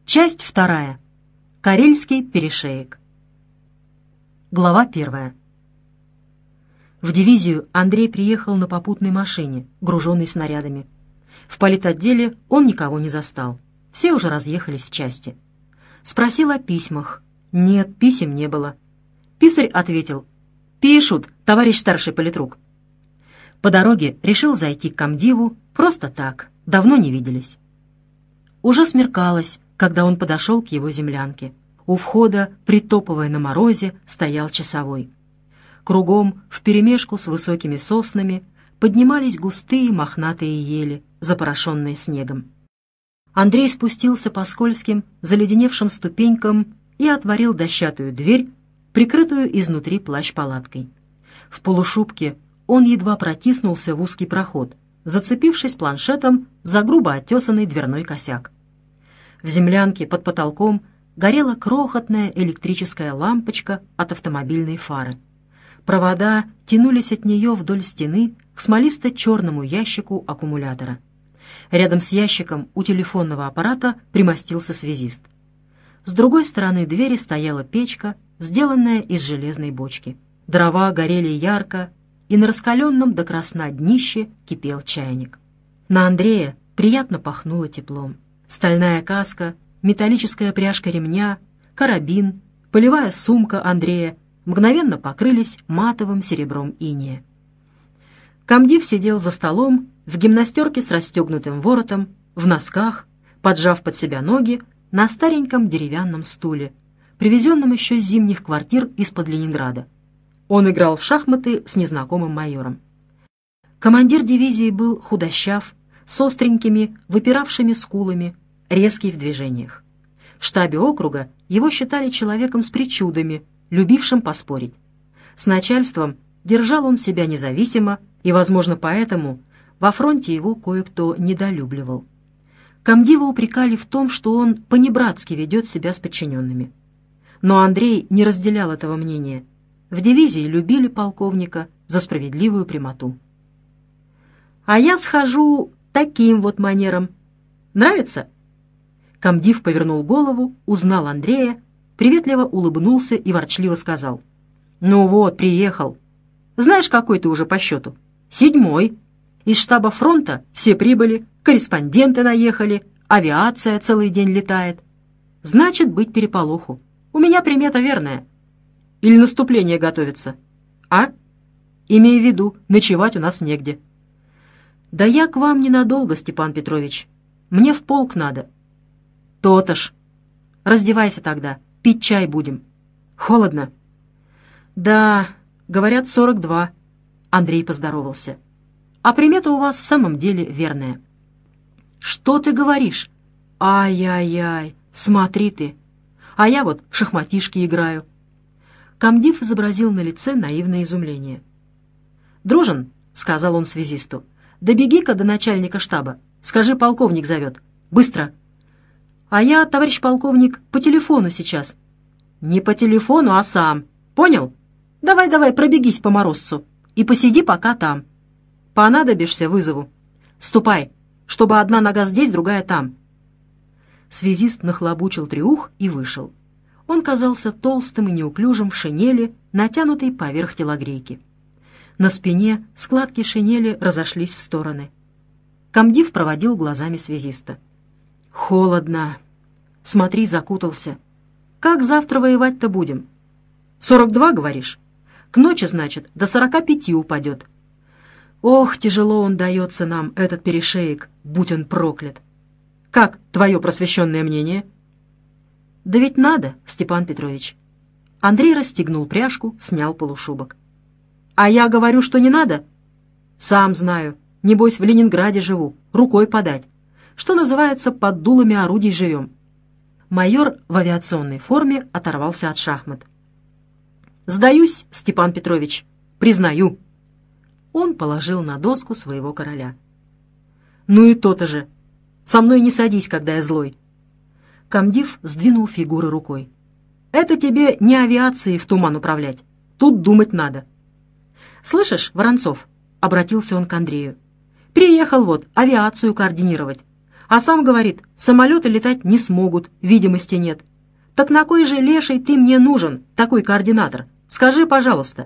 Часть 2. Карельский перешеек. Глава 1. В дивизию Андрей приехал на попутной машине, груженной снарядами. В политотделе он никого не застал. Все уже разъехались в части. Спросил о письмах. Нет, писем не было. Писарь ответил: «Пишут, товарищ старший политрук». По дороге решил зайти к комдиву просто так, давно не виделись. Уже смеркалось, когда он подошел к его землянке. У входа, притопывая на морозе, стоял часовой. Кругом, вперемешку с высокими соснами, поднимались густые мохнатые ели, запорошенные снегом. Андрей спустился по скользким, заледеневшим ступенькам и отворил дощатую дверь, прикрытую изнутри плащ-палаткой. В полушубке он едва протиснулся в узкий проход, зацепившись планшетом за грубо оттесанный дверной косяк. В землянке под потолком горела крохотная электрическая лампочка от автомобильной фары. Провода тянулись от нее вдоль стены к смолисто-черному ящику аккумулятора. Рядом с ящиком у телефонного аппарата примостился связист. С другой стороны двери стояла печка, сделанная из железной бочки. Дрова горели ярко, и на раскаленном до красна днище кипел чайник. На Андрея приятно пахнуло теплом. Стальная каска, металлическая пряжка ремня, карабин, полевая сумка Андрея мгновенно покрылись матовым серебром инея. Комдив сидел за столом в гимнастерке с расстегнутым воротом, в носках, поджав под себя ноги, на стареньком деревянном стуле, привезенном еще с зимних квартир из-под Ленинграда. Он играл в шахматы с незнакомым майором. Командир дивизии был худощав, с остренькими, выпиравшими скулами, резкий в движениях. В штабе округа его считали человеком с причудами, любившим поспорить. С начальством держал он себя независимо, и, возможно, поэтому во фронте его кое-кто недолюбливал. Комдива упрекали в том, что он понебратски ведет себя с подчиненными. Но Андрей не разделял этого мнения. В дивизии любили полковника за справедливую прямоту. «А я схожу таким вот манером. Нравится?» Комдив повернул голову, узнал Андрея, приветливо улыбнулся и ворчливо сказал: «Ну вот, приехал. Знаешь, какой ты уже по счету? 7-й. Из штаба фронта все прибыли, корреспонденты наехали, авиация целый день летает. Значит, быть переполоху. У меня примета верная. Или наступление готовится? А? Имей в виду, ночевать у нас негде». «Да я к вам ненадолго, Степан Петрович. Мне в полк надо». «То-то ж. Раздевайся тогда, пить чай будем. Холодно». «Да, говорят, 42. Андрей поздоровался. «А примета у вас в самом деле верная». «Что ты говоришь? Ай-яй-яй, смотри ты. А я вот в шахматишки играю». Комдив изобразил на лице наивное изумление. «Дружин», — сказал он связисту, — «добеги-ка до начальника штаба. Скажи, полковник зовет. Быстро». «А я, товарищ полковник, по телефону сейчас». «Не по телефону, а сам. Понял? Давай, пробегись по морозцу и посиди пока там. Понадобишься — вызову. Ступай, чтобы одна нога здесь, другая там». Связист нахлобучил трюх и вышел. Он казался толстым и неуклюжим в шинели, натянутой поверх телогрейки. На спине складки шинели разошлись в стороны. Комдив проводил глазами связиста. «Холодно. Смотри, закутался. Как завтра воевать-то будем? 42, говоришь? К ночи, значит, до 45 упадет. Ох, тяжело он дается нам, этот перешеек, будь он проклят. Как твое просвещенное мнение?» «Да ведь надо, Степан Петрович». Андрей расстегнул пряжку, снял полушубок. «А я говорю, что не надо?» «Сам знаю. Небось, в Ленинграде живу, рукой подать. Что называется, под дулами орудий живем». Майор в авиационной форме оторвался от шахмат. «Сдаюсь, Степан Петрович, признаю». Он положил на доску своего короля. «Ну и то-то же. Со мной не садись, когда я злой». Комдив сдвинул фигуры рукой. «Это тебе не авиацией в туман управлять. Тут думать надо». «Слышишь, Воронцов?» — обратился он к Андрею. «Приехал вот авиацию координировать. А сам говорит, самолеты летать не смогут, видимости нет. Так на кой же леший ты мне нужен, такой координатор? Скажи, пожалуйста.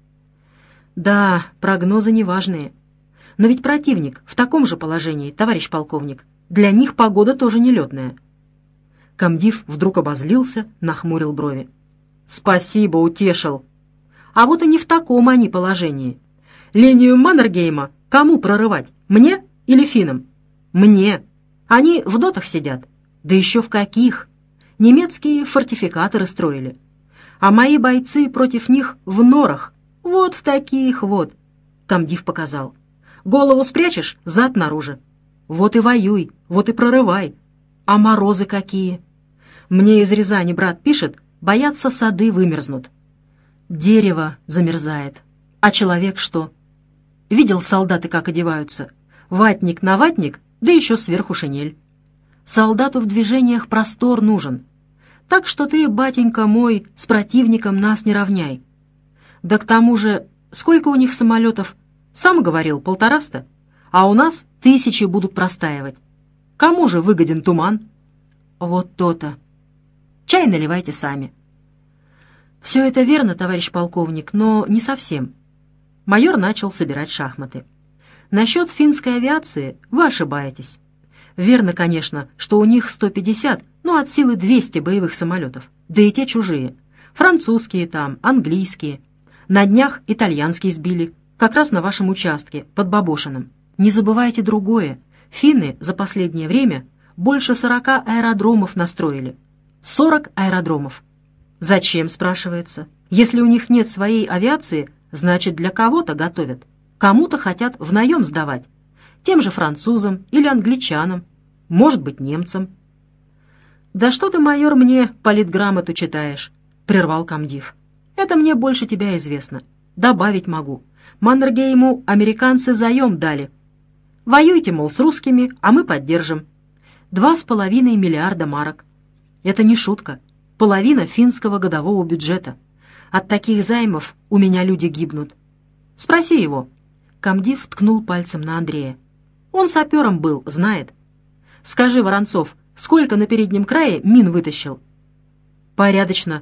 Да, прогнозы неважные. Но ведь противник в таком же положении, товарищ полковник. Для них погода тоже нелетная. Комдив вдруг обозлился, нахмурил брови. Спасибо, утешил. А вот и не в таком они положении. Линию Маннергейма кому прорывать, мне или финнам? Мне. Они в дотах сидят. Да еще в каких? Немецкие фортификаторы строили. А мои бойцы против них в норах. Вот в таких вот. Комдив показал. Голову спрячешь, зад наружу. Вот и воюй, вот и прорывай. А морозы какие? Мне из Рязани брат пишет, боятся, сады вымерзнут. Дерево замерзает. А человек что? Видел солдаты, как одеваются? Ватник на ватник, да еще сверху шинель. Солдату в движениях простор нужен. Так что ты, батенька мой, с противником нас не равняй. Да к тому же, сколько у них самолетов? Сам говорил, 150, а у нас 1000 будут простаивать. Кому же выгоден туман? Вот то-то. Чай наливайте сами. Все это верно, товарищ полковник, но не совсем. Майор начал собирать шахматы. Насчет финской авиации вы ошибаетесь. Верно, конечно, что у них 150, но от силы 200 боевых самолетов. Да и те чужие. Французские там, английские. На днях итальянские сбили. Как раз на вашем участке, под Бабошиным. Не забывайте другое. Финны за последнее время больше 40 аэродромов настроили. 40 аэродромов. Зачем, спрашивается? Если у них нет своей авиации, значит, для кого-то готовят. Кому-то хотят в наем сдавать. Тем же французам или англичанам. Может быть, немцам. «Да что ты, майор, мне политграмоту читаешь?» — прервал комдив. «Это мне больше тебя известно. Добавить могу. Маннергейму американцы заем дали. Воюйте, мол, с русскими, а мы поддержим. 2,5 миллиарда марок. Это не шутка. Половина финского годового бюджета. От таких займов у меня люди гибнут. Спроси его». Комдив ткнул пальцем на Андрея. «Он сапером был, знает. Скажи, Воронцов, сколько на переднем крае мин вытащил?» «Порядочно.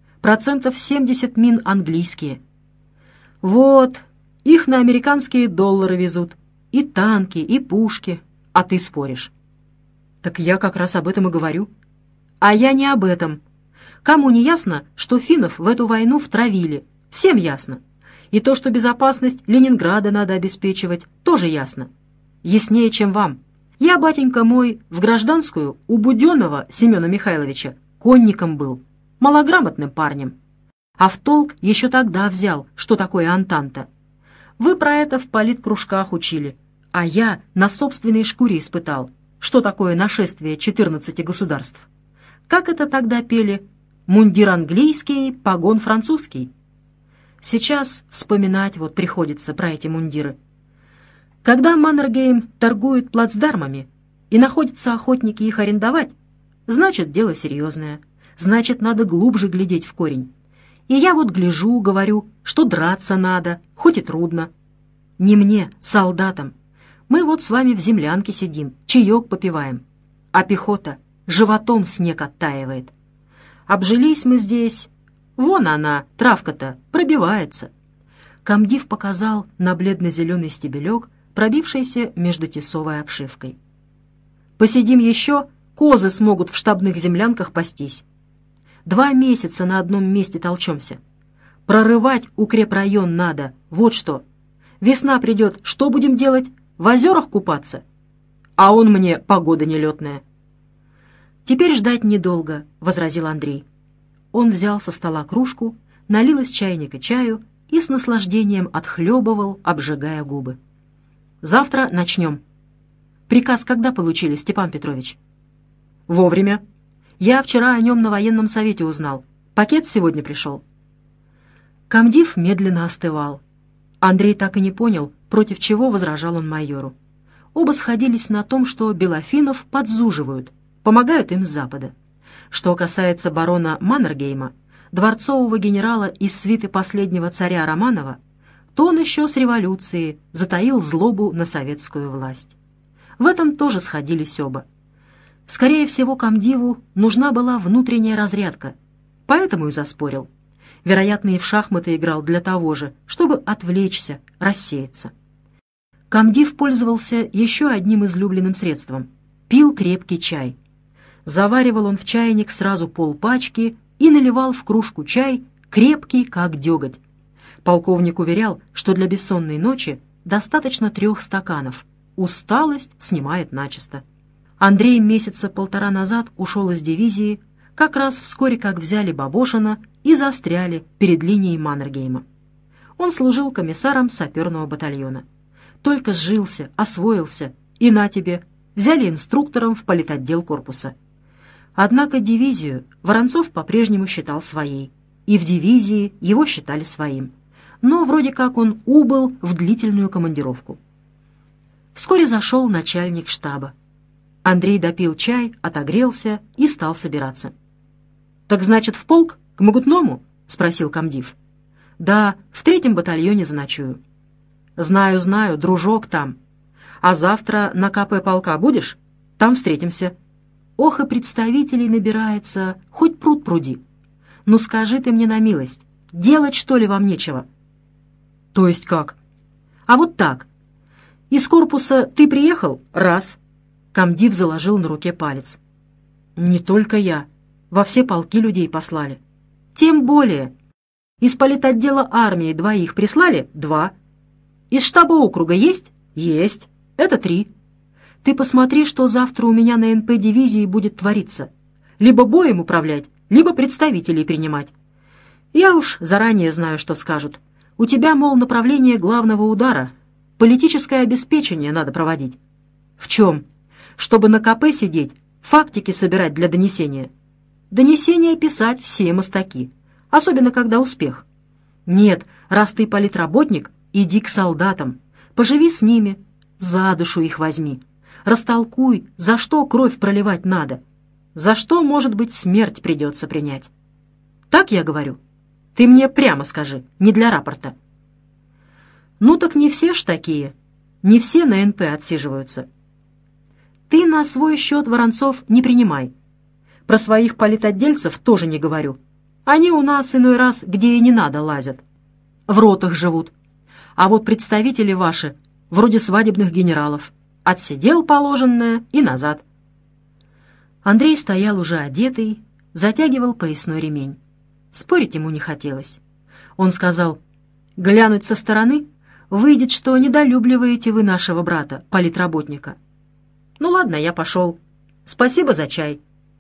70% мин английские». «Вот, их на американские доллары везут. И танки, и пушки. А ты споришь». «Так я как раз об этом и говорю». «А я не об этом. Кому не ясно, что финнов в эту войну втравили? Всем ясно. И то, что безопасность Ленинграда надо обеспечивать, тоже ясно. Яснее, чем вам. Я, батенька мой, в гражданскую у Буденного Семена Михайловича конником был, малограмотным парнем. А в толк еще тогда взял, что такое Антанта. Вы про это в политкружках учили, а я на собственной шкуре испытал, что такое нашествие 14 государств. Как это тогда пели? Мундир английский, погон французский. Сейчас вспоминать вот приходится про эти мундиры. Когда Маннергейм торгует плацдармами и находятся охотники их арендовать, значит, дело серьезное. Значит, надо глубже глядеть в корень. И я вот гляжу, говорю, что драться надо, хоть и трудно. Не мне, солдатам. Мы вот с вами в землянке сидим, чаек попиваем. А пехота животом снег оттаивает. Обжились мы здесь. Вон она, травка-то, пробивается. Комдив показал на бледно-зеленый стебелек, пробившийся между тесовой обшивкой. Посидим еще, козы смогут в штабных землянках пастись. 2 месяца на одном месте толчемся. Прорывать укрепрайон надо, вот что. Весна придет, что будем делать? В озерах купаться? А он мне погода нелетная. «Теперь ждать недолго», — возразил Андрей. Он взял со стола кружку, налил из чайника чаю и с наслаждением отхлебывал, обжигая губы. «Завтра начнем». «Приказ когда получили, Степан Петрович?» «Вовремя. Я вчера о нем на военном совете узнал. Пакет сегодня пришел». Комдив медленно остывал. Андрей так и не понял, против чего возражал он майору. Оба сходились на том, что белофинов подзуживают, помогают им с запада. Что касается барона Маннергейма, дворцового генерала из свиты последнего царя Романова, то он еще с революции затаил злобу на советскую власть. В этом тоже сходились оба. Скорее всего, комдиву нужна была внутренняя разрядка, поэтому и заспорил. Вероятно, и в шахматы играл для того же, чтобы отвлечься, рассеяться. Комдив пользовался еще одним излюбленным средством — пил крепкий чай. Заваривал он в чайник сразу полпачки и наливал в кружку чай, крепкий, как деготь. Полковник уверял, что для бессонной ночи достаточно 3 стаканов. Усталость снимает начисто. Андрей месяца 1,5 назад ушел из дивизии, как раз вскоре как взяли Бабошина и застряли перед линией Маннергейма. Он служил комиссаром саперного батальона. Только сжился, освоился, и на тебе, взяли инструктором в политотдел корпуса. Однако дивизию Воронцов по-прежнему считал своей, и в дивизии его считали своим. Но вроде как он убыл в длительную командировку. Вскоре зашел начальник штаба. Андрей допил чай, отогрелся и стал собираться. «Так значит, в полк? К Могутному?» — спросил комдив. «Да, в 3-м батальоне заночую». «Знаю, дружок там. А завтра на КП полка будешь? Там встретимся». «Ох, и представителей набирается, хоть пруд пруди. Ну скажи ты мне на милость, делать что ли вам нечего?» «То есть как?» «А вот так. Из корпуса ты приехал? Раз». Комдив заложил на руке палец. «Не только я. Во все полки людей послали». «Тем более. Из политотдела армии 2 прислали? 2. Из штаба округа есть? Есть. Это 3. Ты посмотри, что завтра у меня на НП дивизии будет твориться. Либо боем управлять, либо представителей принимать. Я уж заранее знаю, что скажут. У тебя, мол, направление главного удара. Политическое обеспечение надо проводить». «В чем? Чтобы на КП сидеть, фактики собирать для донесения?» «Донесения писать все мастаки, особенно когда успех». «Нет, раз ты политработник, иди к солдатам, поживи с ними, за душу их возьми, растолкуй, за что кровь проливать надо, за что, может быть, смерть придется принять. Так я говорю? Ты мне прямо скажи, не для рапорта». «Ну так не все ж такие, не все на НП отсиживаются». «Ты на свой счет, Воронцов, не принимай. Про своих политотдельцев тоже не говорю. Они у нас иной раз где и не надо лазят. В ротах живут. А вот представители ваши, вроде свадебных генералов, отсидел положенное и назад». Андрей стоял уже одетый, затягивал поясной ремень. Спорить ему не хотелось. Он сказал: «Глянуть со стороны, выйдет, что недолюбливаете вы нашего брата, политработника». «Ну ладно, я пошел. Спасибо за чай».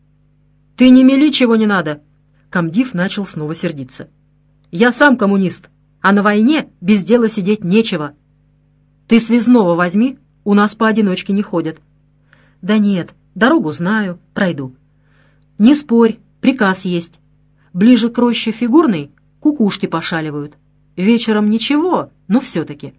«Ты не мели, чего не надо!» Комдив начал снова сердиться. «Я сам коммунист, а на войне без дела сидеть нечего. Ты связного возьми, у нас поодиночке не ходят». «Да нет, дорогу знаю, пройду». «Не спорь, приказ есть. Ближе к роще Фигурной кукушки пошаливают. Вечером ничего, но все-таки».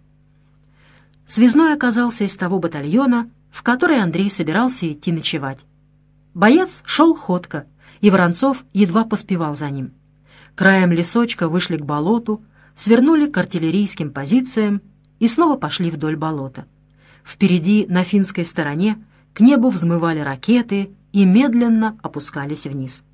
Связной оказался из того батальона, в который Андрей собирался идти ночевать. Боец шел ходко, и Воронцов едва поспевал за ним. Краем лесочка вышли к болоту, свернули к артиллерийским позициям и снова пошли вдоль болота. Впереди, на финской стороне, к небу взмывали ракеты и медленно опускались вниз.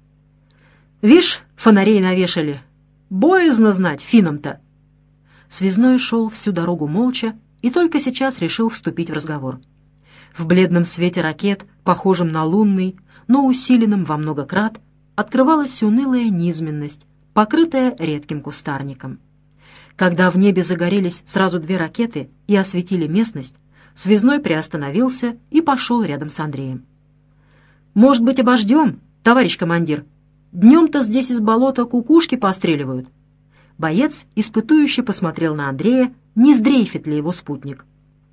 «Вишь, фонарей навешали. Боязно знать финнам-то». Связной шел всю дорогу молча и только сейчас решил вступить в разговор. В бледном свете ракет, похожем на лунный, но усиленном во много крат, открывалась унылая низменность, покрытая редким кустарником. Когда в небе загорелись сразу 2 ракеты и осветили местность, Связной приостановился и пошел рядом с Андреем. «Может быть, обождем, товарищ командир? Днем-то здесь из болота кукушки постреливают». Боец испытующе посмотрел на Андрея, не сдрейфит ли его спутник.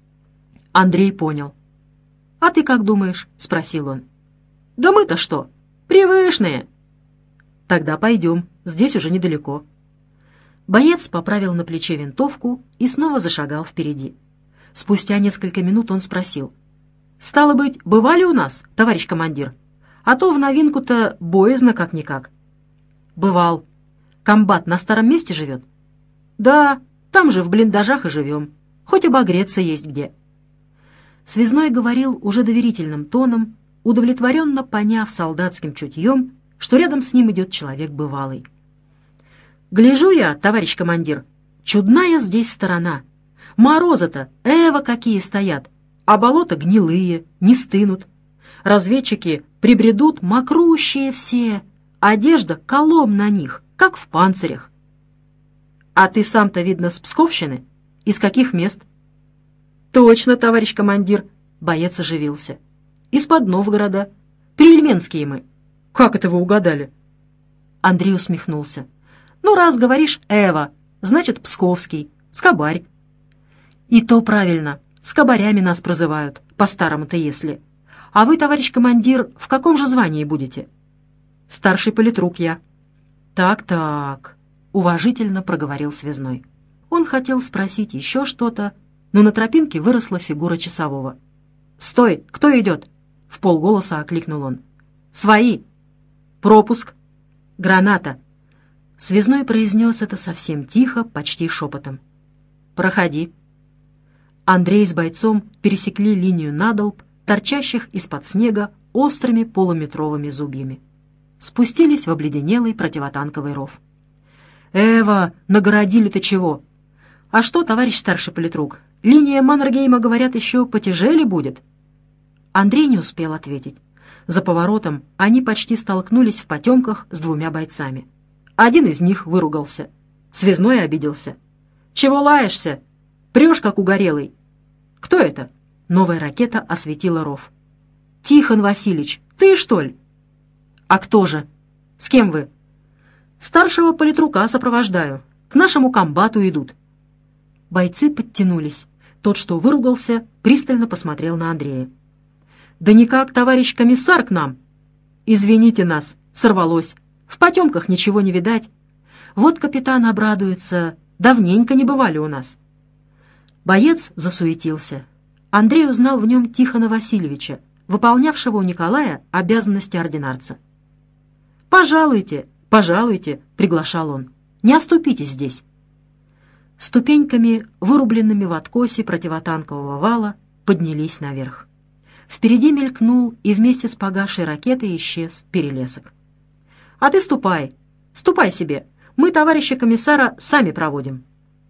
Андрей понял. «А ты как думаешь?» — спросил он. «Да мы-то что? Привычные». «Тогда пойдем, здесь уже недалеко». Боец поправил на плече винтовку и снова зашагал впереди. Спустя несколько минут он спросил: «Стало быть, бывали у нас, товарищ командир? А то в новинку-то боязно как-никак». «Бывал. Комбат на старом месте живет?» «Да, там же в блиндажах и живем. Хоть обогреться есть где». Связной говорил уже доверительным тоном, удовлетворенно поняв солдатским чутьем, что рядом с ним идет человек бывалый. «Гляжу я, товарищ командир, чудная здесь сторона. Морозы-то, какие стоят, а болота гнилые, не стынут. Разведчики прибредут мокрущие все, одежда колом на них, как в панцирях. А ты сам-то, видно, с Псковщины? Из каких мест?» «Точно, товарищ командир», — боец оживился. «Из-под Новгорода. Приельменские мы». «Как это вы угадали?» Андрей усмехнулся. «Ну, раз говоришь «Эва», значит, псковский, скобарь». «И то правильно, скобарями нас прозывают, по-старому-то если. А вы, товарищ командир, в каком же звании будете?» «Старший политрук я». «Так», — уважительно проговорил связной. Он хотел спросить еще что-то, но на тропинке выросла фигура часового. «Стой! Кто идет?» — вполголоса окликнул он. «Свои!» «Пропуск!» «Граната!» Связной произнес это совсем тихо, почти шепотом. «Проходи». Андрей с бойцом пересекли линию надолб, торчащих из-под снега острыми полуметровыми зубьями. Спустились в обледенелый противотанковый ров. «Эва, нагородили-то чего?» «А что, товарищ старший политрук, линия Маннергейма, говорят, еще потяжелее будет?» Андрей не успел ответить. За поворотом они почти столкнулись в потемках с двумя бойцами. Один из них выругался. Связной обиделся. «Чего лаешься? Прешь, как угорелый». «Кто это?» Новая ракета осветила ров. «Тихон Васильевич, ты, что ли?» «А кто же? С кем вы?» «Старшего политрука сопровождаю. К нашему комбату идут». Бойцы подтянулись. Тот, что выругался, пристально посмотрел на Андрея. «Да никак, товарищ комиссар, к нам!» «Извините нас, сорвалось. В потемках ничего не видать. Вот капитан обрадуется. Давненько не бывали у нас». Боец засуетился. Андрей узнал в нем Тихона Васильевича, выполнявшего у Николая обязанности ординарца. «Пожалуйте, пожалуйте», — приглашал он. «Не оступитесь здесь». Ступеньками, вырубленными в откосе противотанкового вала, поднялись наверх. Впереди мелькнул и вместе с погасшей ракетой исчез перелесок. «А ты ступай, ступай себе. Мы товарища комиссара сами проводим».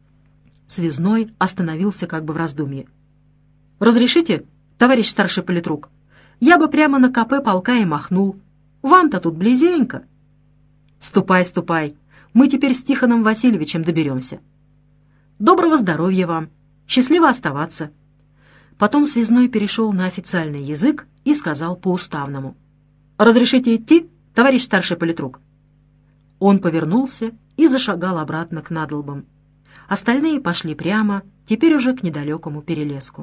Связной остановился как бы в раздумье. «Разрешите, товарищ старший политрук? Я бы прямо на КП полка и махнул. Вам-то тут близенько». «Ступай, ступай. Мы теперь с Тихоном Васильевичем доберемся». «Доброго здоровья вам. Счастливо оставаться». Потом связной перешел на официальный язык и сказал по-уставному. «Разрешите идти, товарищ старший политрук?» Он повернулся и зашагал обратно к надолбам. Остальные пошли прямо, теперь уже к недалекому перелеску.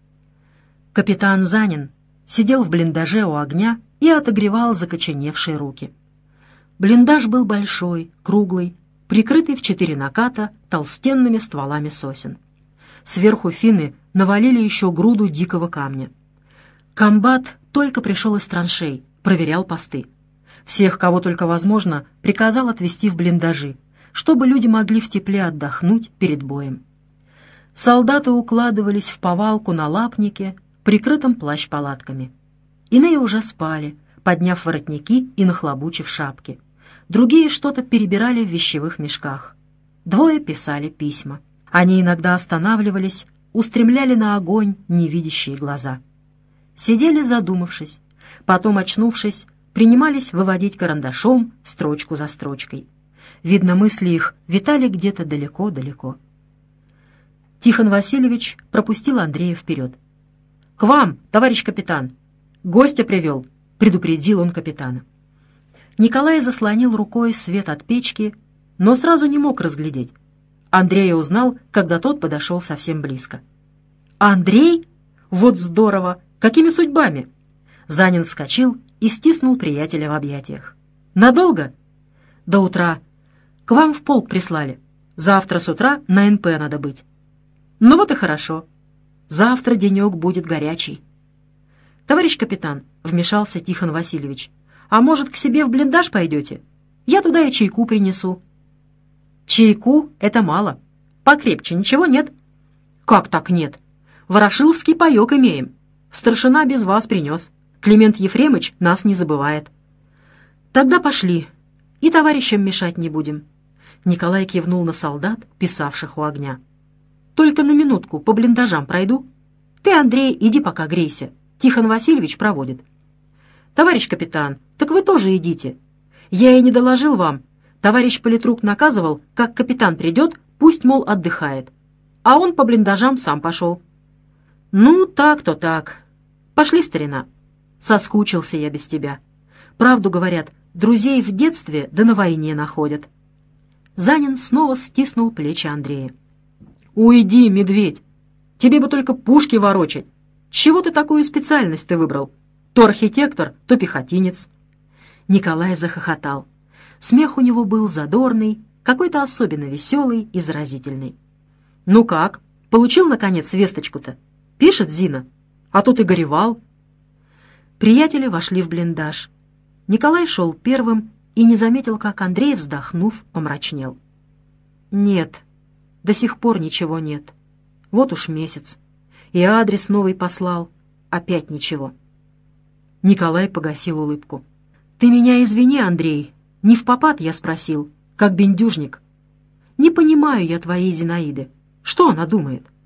Капитан Занин сидел в блиндаже у огня и отогревал закоченевшие руки. Блиндаж был большой, круглый, прикрытый в 4 наката толстенными стволами сосен. Сверху финны навалили еще груду дикого камня. Комбат только пришел из траншей, проверял посты. Всех, кого только возможно, приказал отвезти в блиндажи, чтобы люди могли в тепле отдохнуть перед боем. Солдаты укладывались в повалку на лапнике, прикрытом плащ-палатками. Иные уже спали, подняв воротники и нахлобучив шапки. Другие что-то перебирали в вещевых мешках. 2 писали письма. Они иногда останавливались, устремляли на огонь невидящие глаза. Сидели задумавшись, потом, очнувшись, принимались выводить карандашом строчку за строчкой. Видно, мысли их витали где-то далеко-далеко. Тихон Васильевич пропустил Андрея вперед. «К вам, товарищ капитан! Гостя привел!» — предупредил он капитана. Николай заслонил рукой свет от печки, но сразу не мог разглядеть. Андрея узнал, когда тот подошел совсем близко. «Андрей? Вот здорово! Какими судьбами?» Занин вскочил и стиснул приятеля в объятиях. «Надолго?» «До утра. К вам в полк прислали. Завтра с утра на НП надо быть». «Ну вот и хорошо. Завтра денек будет горячий». «Товарищ капитан», — вмешался Тихон Васильевич, «а может, к себе в блиндаж пойдете? Я туда и чайку принесу». «Чайку — это мало. Покрепче ничего нет?» «Как так нет? Ворошиловский паёк имеем. Старшина без вас принес. Климент Ефремыч нас не забывает». «Тогда пошли, и товарищам мешать не будем». Николай кивнул на солдат, писавших у огня. «Только на минутку по блиндажам пройду. Ты, Андрей, иди пока грейся. Тихон Васильевич проводит». «Товарищ капитан, так вы тоже идите. Я и не доложил вам. Товарищ политрук наказывал, как капитан придет, пусть, мол, отдыхает. А он по блиндажам сам пошел». «Ну, так-то так. Пошли, старина. Соскучился я без тебя. Правду говорят, друзей в детстве да на войне находят». Занин снова стиснул плечи Андрея. «Уйди, медведь! Тебе бы только пушки ворочать. Чего ты такую специальность ты выбрал? То архитектор, то пехотинец». Николай захохотал. Смех у него был задорный, какой-то особенно веселый и заразительный. «Ну как, получил, наконец, весточку-то? Пишет Зина. А то ты горевал». Приятели вошли в блиндаж. Николай шел первым и не заметил, как Андрей, вздохнув, помрачнел. «Нет, до сих пор ничего нет. Вот уж месяц. И адрес новый послал. Опять ничего». Николай погасил улыбку. «Ты меня извини, Андрей. Не впопад я спросил, как бендюжник. Не понимаю я твоей Зинаиды. Что она думает?